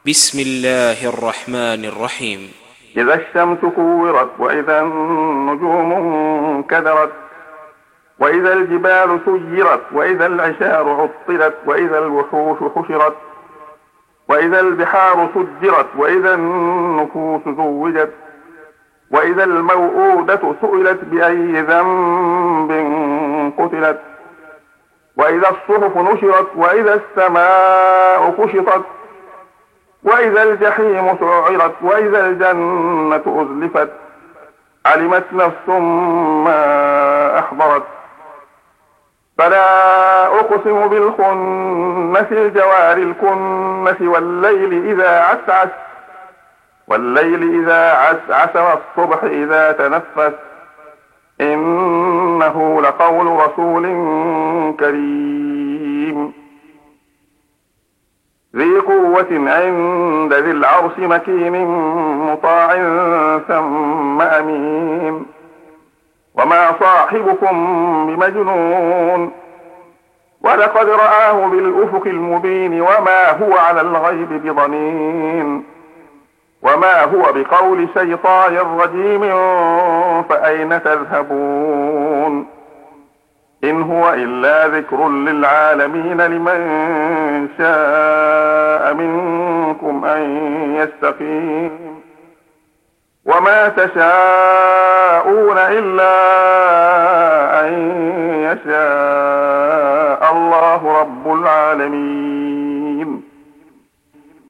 بسم الله الرحمن الرحيم. إذا الشمس كورت وإذا النجوم انكدرت وإذا الجبال سيرت وإذا العشار عطلت وإذا الوحوش حشرت وإذا البحار سجرت وإذا النفوس زوجت وإذا الموءودة سئلت بأي ذنب قتلت وإذا الصحف نشرت وإذا السماء كشطت وإذا الجحيم سعرت وإذا الجنة أزلفت علمت نفس ما أحضرت فلا أقسم بالخنس الجوار الكنس والليل إذا عسعس والصبح إذا تنفس إنه لقول رسول كريم ذي قوة عند ذي العرش مكين مطاع ثم أمين وما صاحبكم بمجنون ولقد رآه بالأفق المبين وما هو على الغيب بضنين وما هو بقول شيطان رجيم فأين تذهبون إن هو إلا ذكر للعالمين لمن شاء منكم أن يستقيم وما تشاءون إلا أن يشاء الله رب العالمين.